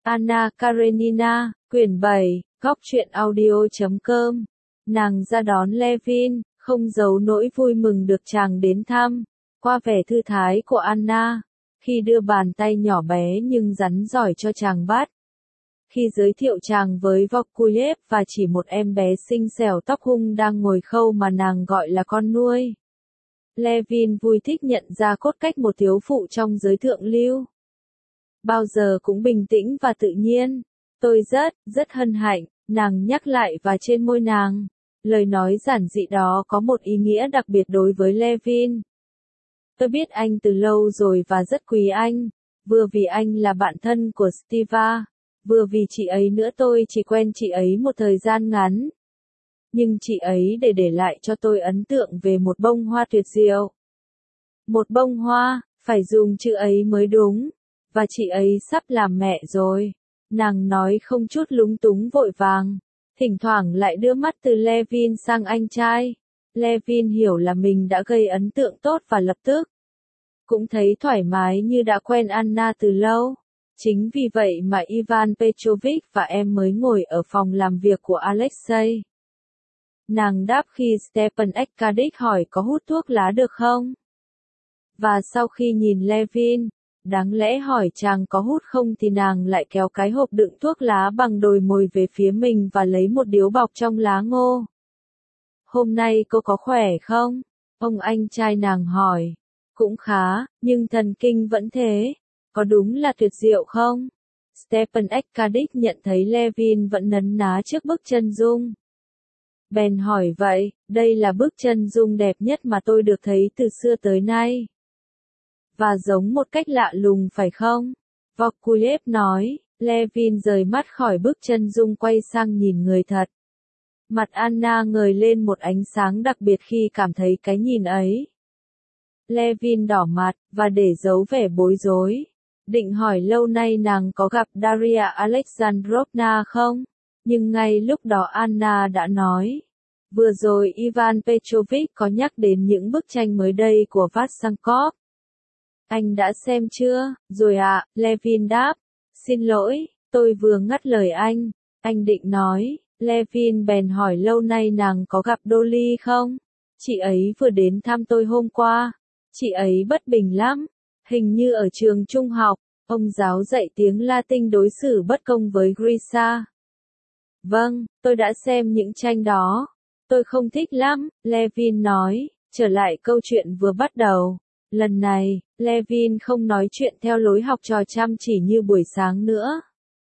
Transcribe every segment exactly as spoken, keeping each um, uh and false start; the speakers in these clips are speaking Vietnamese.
Anna Karenina, quyển bảy, góc truyện audio chấm com. Nàng ra đón Levin, không giấu nỗi vui mừng được chàng đến thăm. Qua vẻ thư thái của Anna, khi đưa bàn tay nhỏ bé nhưng rắn giỏi cho chàng bắt. Khi giới thiệu chàng với Vokuyev và chỉ một em bé xinh xẻo tóc hung đang ngồi khâu mà nàng gọi là con nuôi. Levin vui thích nhận ra cốt cách một thiếu phụ trong giới thượng lưu. Bao giờ cũng bình tĩnh và tự nhiên. Tôi rất, rất hân hạnh, nàng nhắc lại và trên môi nàng. Lời nói giản dị đó có một ý nghĩa đặc biệt đối với Levin. Tôi biết anh từ lâu rồi và rất quý anh, vừa vì anh là bạn thân của Steva, vừa vì chị ấy nữa. Tôi chỉ quen chị ấy một thời gian ngắn. Nhưng chị ấy để để lại cho tôi ấn tượng về một bông hoa tuyệt diệu. Một bông hoa, phải dùng chữ ấy mới đúng. Và chị ấy sắp làm mẹ rồi. Nàng nói không chút lúng túng vội vàng. Thỉnh thoảng lại đưa mắt từ Levin sang anh trai. Levin hiểu là mình đã gây ấn tượng tốt và lập tức cũng thấy thoải mái như đã quen Anna từ lâu. Chính vì vậy mà Ivan Petrovich và em mới ngồi ở phòng làm việc của Alexei. Nàng đáp khi Stepan Arkadych hỏi có hút thuốc lá được không? Và sau khi nhìn Levin, đáng lẽ hỏi chàng có hút không thì nàng lại kéo cái hộp đựng thuốc lá bằng đồi mồi về phía mình và lấy một điếu bọc trong lá ngô. Hôm nay cô có khỏe không? Ông anh trai nàng hỏi. Cũng khá, nhưng thần kinh vẫn thế. Có đúng là tuyệt diệu không? Stepan Arkadych nhận thấy Levin vẫn nấn ná trước bức chân dung. Bèn hỏi vậy, đây là bức chân dung đẹp nhất mà tôi được thấy từ xưa tới nay. Và giống một cách lạ lùng phải không? Vokuyev nói. Levin rời mắt khỏi bức chân dung quay sang nhìn người thật. Mặt Anna ngời lên một ánh sáng đặc biệt khi cảm thấy cái nhìn ấy. Levin đỏ mặt, và để giấu vẻ bối rối. Định hỏi lâu nay nàng có gặp Daria Alexandrovna không? Nhưng ngay lúc đó Anna đã nói. Vừa rồi Ivan Petrovich có nhắc đến những bức tranh mới đây của Vassankov. Anh đã xem chưa? Rồi ạ, à, Levin đáp. Xin lỗi, tôi vừa ngắt lời anh. Anh định nói. Levin bèn hỏi lâu nay nàng có gặp Dolly không? Chị ấy vừa đến thăm tôi hôm qua. Chị ấy bất bình lắm. Hình như ở trường trung học, ông giáo dạy tiếng Latin đối xử bất công với Grisha. Vâng, tôi đã xem những tranh đó. Tôi không thích lắm, Levin nói. Trở lại câu chuyện vừa bắt đầu. Lần này, Levin không nói chuyện theo lối học trò chăm chỉ như buổi sáng nữa.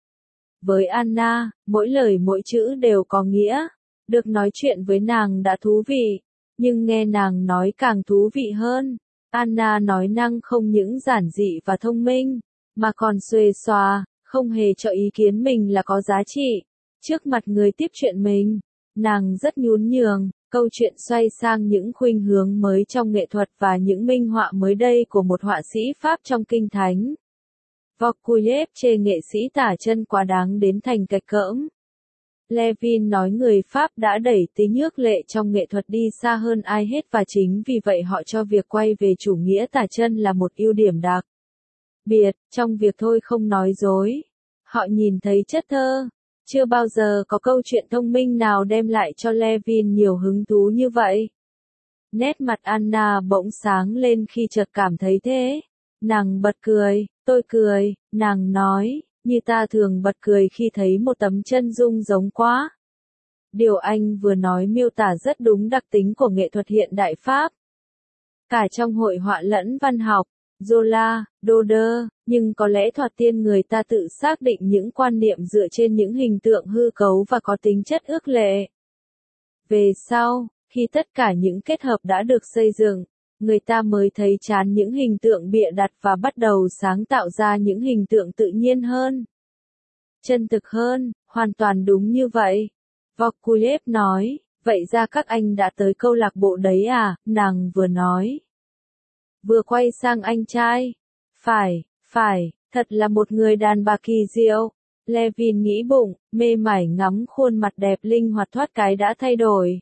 Với Anna, mỗi lời mỗi chữ đều có nghĩa. Được nói chuyện với nàng đã thú vị, nhưng nghe nàng nói càng thú vị hơn. Anna nói năng không những giản dị và thông minh, mà còn xuề xòa, không hề cho ý kiến mình là có giá trị. Trước mặt người tiếp chuyện mình, nàng rất nhún nhường. Câu chuyện xoay sang những khuynh hướng mới trong nghệ thuật và những minh họa mới đây của một họa sĩ Pháp trong kinh thánh. Vokuyev chê nghệ sĩ tả chân quá đáng đến thành cạch cỡm. Levin nói người Pháp đã đẩy tính nhước lệ trong nghệ thuật đi xa hơn ai hết và chính vì vậy họ cho việc quay về chủ nghĩa tả chân là một ưu điểm đặc biệt, trong việc thôi không nói dối. Họ nhìn thấy chất thơ. Chưa bao giờ có câu chuyện thông minh nào đem lại cho Levin nhiều hứng thú như vậy. Nét mặt Anna bỗng sáng lên khi chợt cảm thấy thế. Nàng bật cười, tôi cười, nàng nói, như ta thường bật cười khi thấy một tấm chân dung giống quá. Điều anh vừa nói miêu tả rất đúng đặc tính của nghệ thuật hiện đại Pháp. Cả trong hội họa lẫn văn học. Zola, Doder, nhưng có lẽ thoạt tiên người ta tự xác định những quan niệm dựa trên những hình tượng hư cấu và có tính chất ước lệ. Về sau, khi tất cả những kết hợp đã được xây dựng, người ta mới thấy chán những hình tượng bịa đặt và bắt đầu sáng tạo ra những hình tượng tự nhiên hơn. Chân thực hơn, hoàn toàn đúng như vậy. Vokuyev nói, vậy ra các anh đã tới câu lạc bộ đấy à, nàng vừa nói. Vừa quay sang anh trai. Phải, phải, thật là một người đàn bà kỳ diệu. Levin nghĩ bụng, mê mải ngắm khuôn mặt đẹp linh hoạt thoát cái đã thay đổi.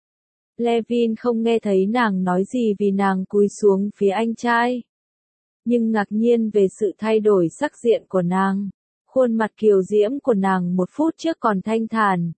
Levin không nghe thấy nàng nói gì vì nàng cúi xuống phía anh trai. Nhưng ngạc nhiên về sự thay đổi sắc diện của nàng. Khuôn mặt kiều diễm của nàng một phút trước còn thanh thản.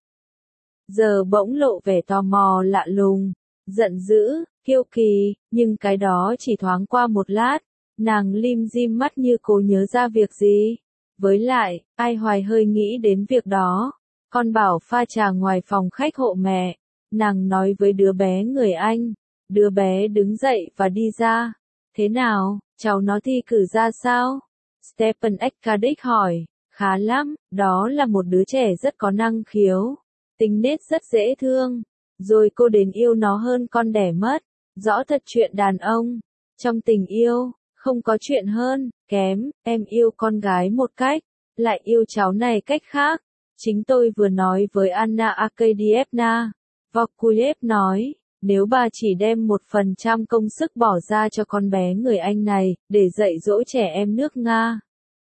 Giờ bỗng lộ vẻ tò mò lạ lùng, giận dữ, kiêu kỳ, nhưng cái đó chỉ thoáng qua một lát. Nàng lim dim mắt như cố nhớ ra việc gì. Với lại, ai hoài hơi nghĩ đến việc đó. Con bảo pha trà ngoài phòng khách hộ mẹ. Nàng nói với đứa bé người Anh. Đứa bé đứng dậy và đi ra. Thế nào, cháu nó thi cử ra sao? Stephen Eckardick hỏi. Khá lắm, đó là một đứa trẻ rất có năng khiếu. Tính nết rất dễ thương. Rồi cô đến yêu nó hơn con đẻ mất. Rõ thật chuyện đàn ông. Trong tình yêu, không có chuyện hơn, kém, em yêu con gái một cách, lại yêu cháu này cách khác. Chính tôi vừa nói với Anna Arkadievna. Vorkuyev nói, nếu bà chỉ đem một phần trăm công sức bỏ ra cho con bé người Anh này, để dạy dỗ trẻ em nước Nga,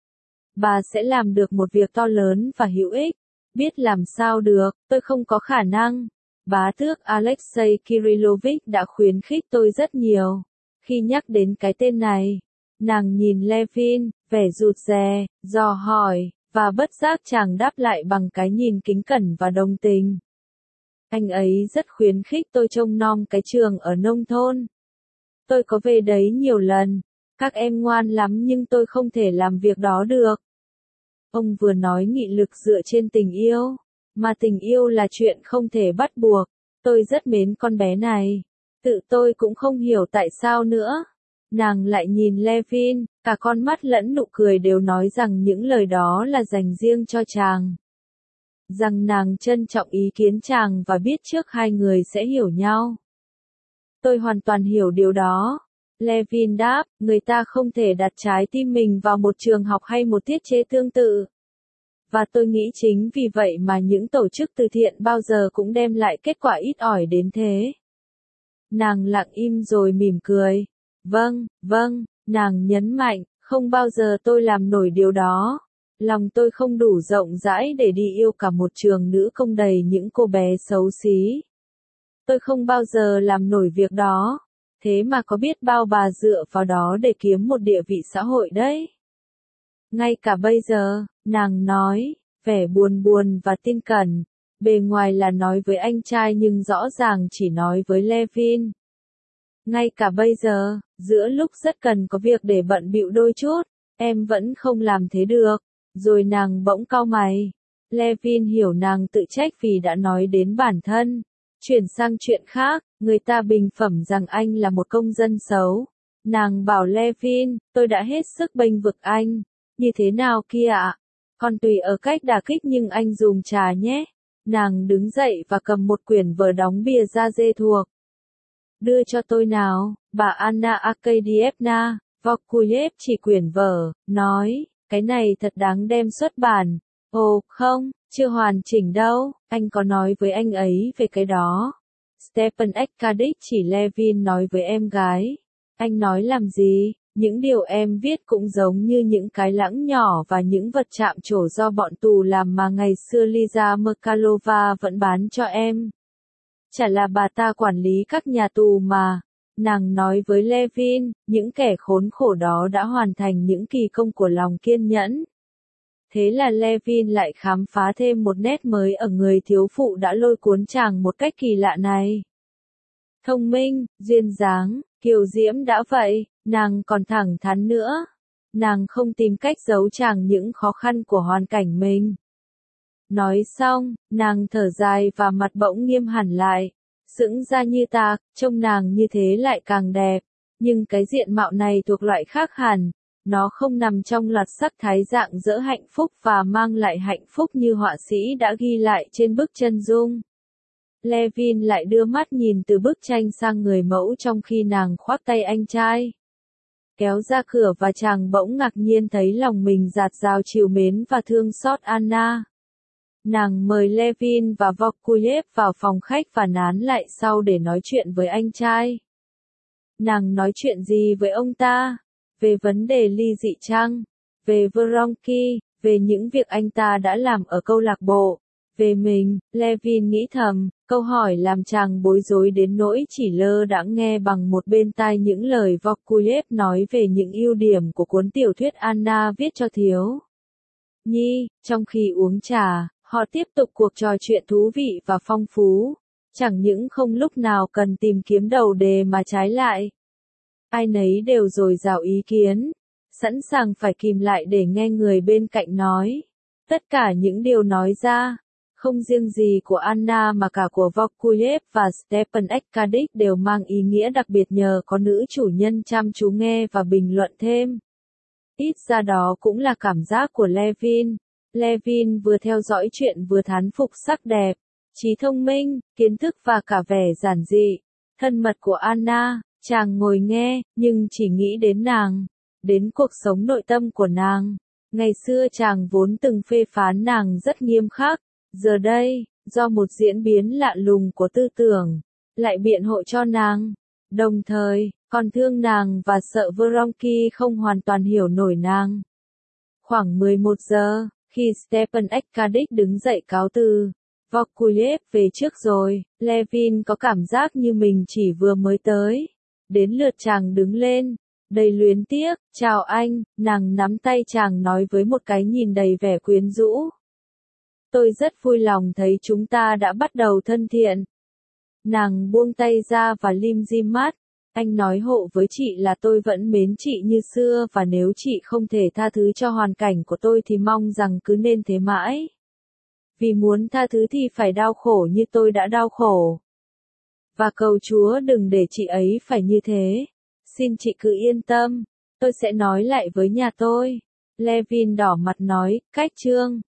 bà sẽ làm được một việc to lớn và hữu ích. Biết làm sao được, tôi không có khả năng. Bá tước Alexei Kirillovich đã khuyến khích tôi rất nhiều. Khi nhắc đến cái tên này, nàng nhìn Levin, vẻ rụt rè, dò hỏi, và bất giác chàng đáp lại bằng cái nhìn kính cẩn và đồng tình. Anh ấy rất khuyến khích tôi trông nom cái trường ở nông thôn. Tôi có về đấy nhiều lần, các em ngoan lắm nhưng tôi không thể làm việc đó được. Ông vừa nói nghị lực dựa trên tình yêu, mà tình yêu là chuyện không thể bắt buộc. Tôi rất mến con bé này. Tự tôi cũng không hiểu tại sao nữa. Nàng lại nhìn Levin, cả con mắt lẫn nụ cười đều nói rằng những lời đó là dành riêng cho chàng. Rằng nàng trân trọng ý kiến chàng và biết trước hai người sẽ hiểu nhau. Tôi hoàn toàn hiểu điều đó. Levin đáp, người ta không thể đặt trái tim mình vào một trường học hay một thiết chế tương tự. Và tôi nghĩ chính vì vậy mà những tổ chức từ thiện bao giờ cũng đem lại kết quả ít ỏi đến thế. Nàng lặng im rồi mỉm cười. Vâng, vâng, nàng nhấn mạnh, không bao giờ tôi làm nổi điều đó. Lòng tôi không đủ rộng rãi để đi yêu cả một trường nữ công đầy những cô bé xấu xí. Tôi không bao giờ làm nổi việc đó. Thế mà có biết bao bà dựa vào đó để kiếm một địa vị xã hội đấy. Ngay cả bây giờ, nàng nói, vẻ buồn buồn và tin cẩn. Bề ngoài là nói với anh trai nhưng rõ ràng chỉ nói với Levin. Ngay cả bây giờ, giữa lúc rất cần có việc để bận bịu đôi chút, em vẫn không làm thế được. Rồi nàng bỗng cau mày. Levin hiểu nàng tự trách vì đã nói đến bản thân. Chuyển sang chuyện khác, người ta bình phẩm rằng anh là một công dân xấu. Nàng bảo Levin, tôi đã hết sức bênh vực anh. Như thế nào kia ạ? Còn tùy ở cách đả kích nhưng anh dùng trà nhé. Nàng đứng dậy và cầm một quyển vở đóng bìa da dê thuộc. Đưa cho tôi nào, bà Anna Arkadievna. Vorkuyev chỉ quyển vở, nói, cái này thật đáng đem xuất bản. Ồ, không, chưa hoàn chỉnh đâu, anh có nói với anh ấy về cái đó. Stephen Eckardick chỉ Levin nói với em gái. Anh nói làm gì? Những điều em viết cũng giống như những cái lãng nhỏ và những vật chạm trổ do bọn tù làm mà ngày xưa Liza Merkalova vẫn bán cho em. Chả là bà ta quản lý các nhà tù mà. Nàng nói với Levin, những kẻ khốn khổ đó đã hoàn thành những kỳ công của lòng kiên nhẫn. Thế là Levin lại khám phá thêm một nét mới ở người thiếu phụ đã lôi cuốn chàng một cách kỳ lạ này. Thông minh, duyên dáng, kiều diễm đã vậy, nàng còn thẳng thắn nữa. Nàng không tìm cách giấu chàng những khó khăn của hoàn cảnh mình. Nói xong, nàng thở dài và mặt bỗng nghiêm hẳn lại. Sững ra như ta, trông nàng như thế lại càng đẹp. Nhưng cái diện mạo này thuộc loại khác hẳn. Nó không nằm trong loạt sắc thái dạng dỡ hạnh phúc và mang lại hạnh phúc như họa sĩ đã ghi lại trên bức chân dung. Levin lại đưa mắt nhìn từ bức tranh sang người mẫu trong khi nàng khoác tay anh trai. Kéo ra cửa và chàng bỗng ngạc nhiên thấy lòng mình dạt dào trìu mến và thương xót Anna. Nàng mời Levin và Vorkuyev vào phòng khách và nán lại sau để nói chuyện với anh trai. Nàng nói chuyện gì với ông ta? Về vấn đề ly dị chăng? Về Vronky, về những việc anh ta đã làm ở câu lạc bộ, về mình, Levin nghĩ thầm, câu hỏi làm chàng bối rối đến nỗi chỉ lơ đãng nghe bằng một bên tai những lời Vorkuyev nói về những ưu điểm của cuốn tiểu thuyết Anna viết cho thiếu. Nhi, trong khi uống trà, họ tiếp tục cuộc trò chuyện thú vị và phong phú. Chẳng những không lúc nào cần tìm kiếm đầu đề mà trái lại. Ai nấy đều dồi dào ý kiến, sẵn sàng phải kìm lại để nghe người bên cạnh nói. Tất cả những điều nói ra, không riêng gì của Anna mà cả của Vokuyev và Stepan Ekadich đều mang ý nghĩa đặc biệt nhờ có nữ chủ nhân chăm chú nghe và bình luận thêm. Ít ra đó cũng là cảm giác của Levin. Levin vừa theo dõi chuyện vừa thán phục sắc đẹp, trí thông minh, kiến thức và cả vẻ giản dị, thân mật của Anna. Chàng ngồi nghe, nhưng chỉ nghĩ đến nàng, đến cuộc sống nội tâm của nàng. Ngày xưa chàng vốn từng phê phán nàng rất nghiêm khắc, giờ đây, do một diễn biến lạ lùng của tư tưởng, lại biện hộ cho nàng. Đồng thời, còn thương nàng và sợ Vronsky không hoàn toàn hiểu nổi nàng. Khoảng mười một giờ, khi Stepan Ekadich đứng dậy cáo từ, Vokuyev về trước rồi, Levin có cảm giác như mình chỉ vừa mới tới. Đến lượt chàng đứng lên, đầy luyến tiếc, chào anh, nàng nắm tay chàng nói với một cái nhìn đầy vẻ quyến rũ. Tôi rất vui lòng thấy chúng ta đã bắt đầu thân thiện. Nàng buông tay ra và lim dim mắt. Anh nói hộ với chị là tôi vẫn mến chị như xưa và nếu chị không thể tha thứ cho hoàn cảnh của tôi thì mong rằng cứ nên thế mãi. Vì muốn tha thứ thì phải đau khổ như tôi đã đau khổ. Và cầu Chúa đừng để chị ấy phải như thế. Xin chị cứ yên tâm, tôi sẽ nói lại với nhà tôi. Levin đỏ mặt nói, cách chương.